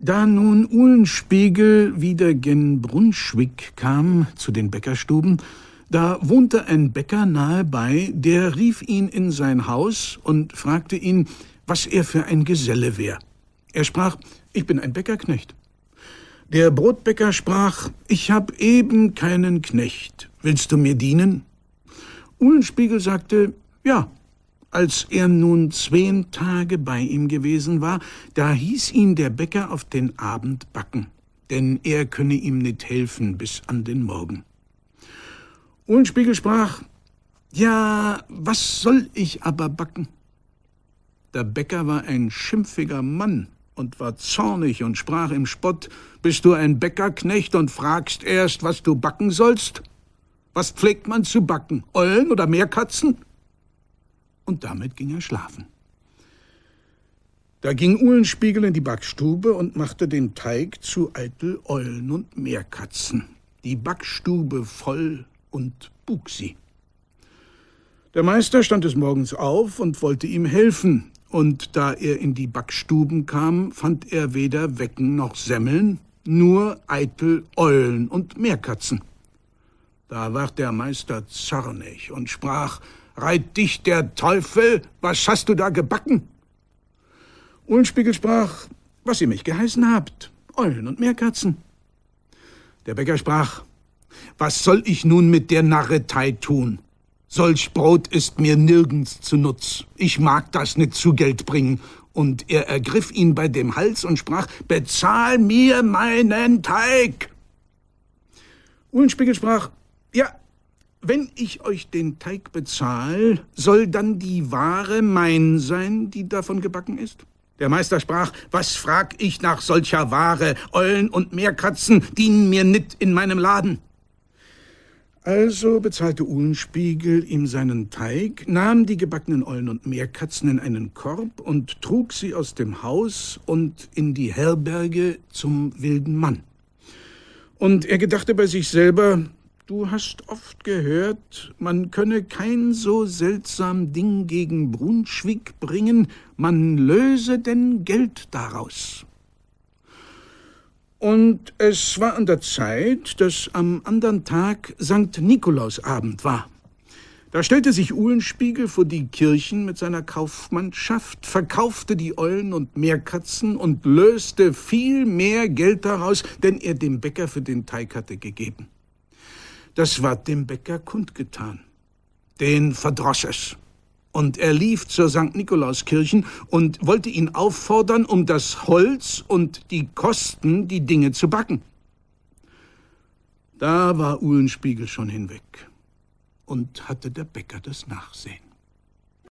Da nun Uhlenspiegel wieder gen Brunswick kam, zu den Bäckerstuben, da wohnte ein Bäcker nahe bei, der rief ihn in sein Haus und fragte ihn, was er für ein Geselle wär. Er sprach, ich bin ein Bäckerknecht. Der Brotbäcker sprach, ich hab eben keinen Knecht, willst du mir dienen? Uhlenspiegel sagte, ja. Als er nun 2 Tage bei ihm gewesen war, da hieß ihn der Bäcker auf den Abend backen, denn er könne ihm nicht helfen bis an den Morgen. Uhlenspiegel sprach, ja, was soll ich aber backen? Der Bäcker war ein schimpfiger Mann und war zornig und sprach im Spott, bist du ein Bäckerknecht und fragst erst, was du backen sollst? Was pflegt man zu backen, Eulen oder Meerkatzen? Und damit ging er schlafen. Da ging Uhlenspiegel in die Backstube und machte den Teig zu eitel Eulen und Meerkatzen. Die Backstube voll und bug sie. Der Meister stand des Morgens auf und wollte ihm helfen, und da er in die Backstuben kam, fand er weder Wecken noch Semmeln, nur eitel Eulen und Meerkatzen. Da ward der Meister zornig und sprach, reit dich der Teufel, was hast du da gebacken? Uhlenspiegel sprach, was ihr mich geheißen habt, Eulen und Meerkatzen. Der Bäcker sprach, was soll ich nun mit der Narretei tun? Solch Brot ist mir nirgends zu Nutz. Ich mag das nicht zu Geld bringen. Und er ergriff ihn bei dem Hals und sprach, bezahl mir meinen Teig. Uhlenspiegel sprach, ja, wenn ich euch den Teig bezahl, soll dann die Ware mein sein, die davon gebacken ist? Der Meister sprach, was frag ich nach solcher Ware? Eulen und Meerkatzen dienen mir nit in meinem Laden. Also bezahlte Uhlenspiegel ihm seinen Teig, nahm die gebackenen Eulen und Meerkatzen in einen Korb und trug sie aus dem Haus und in die Herberge zum wilden Mann. Und er gedachte bei sich selber, du hast oft gehört, man könne kein so seltsam Ding gegen Brunswick bringen, man löse denn Geld daraus. Und es war an der Zeit, dass am andern Tag Sankt Nikolausabend war. Da stellte sich Uhlenspiegel vor die Kirchen mit seiner Kaufmannschaft, verkaufte die Eulen und Meerkatzen und löste viel mehr Geld daraus, denn er dem Bäcker für den Teig hatte gegeben. Das ward dem Bäcker kundgetan. Den verdross es. Und er lief zur St. Nikolauskirchen und wollte ihn auffordern, um das Holz und die Kosten, die Dinge zu backen. Da war Uhlenspiegel schon hinweg und hatte der Bäcker das Nachsehen.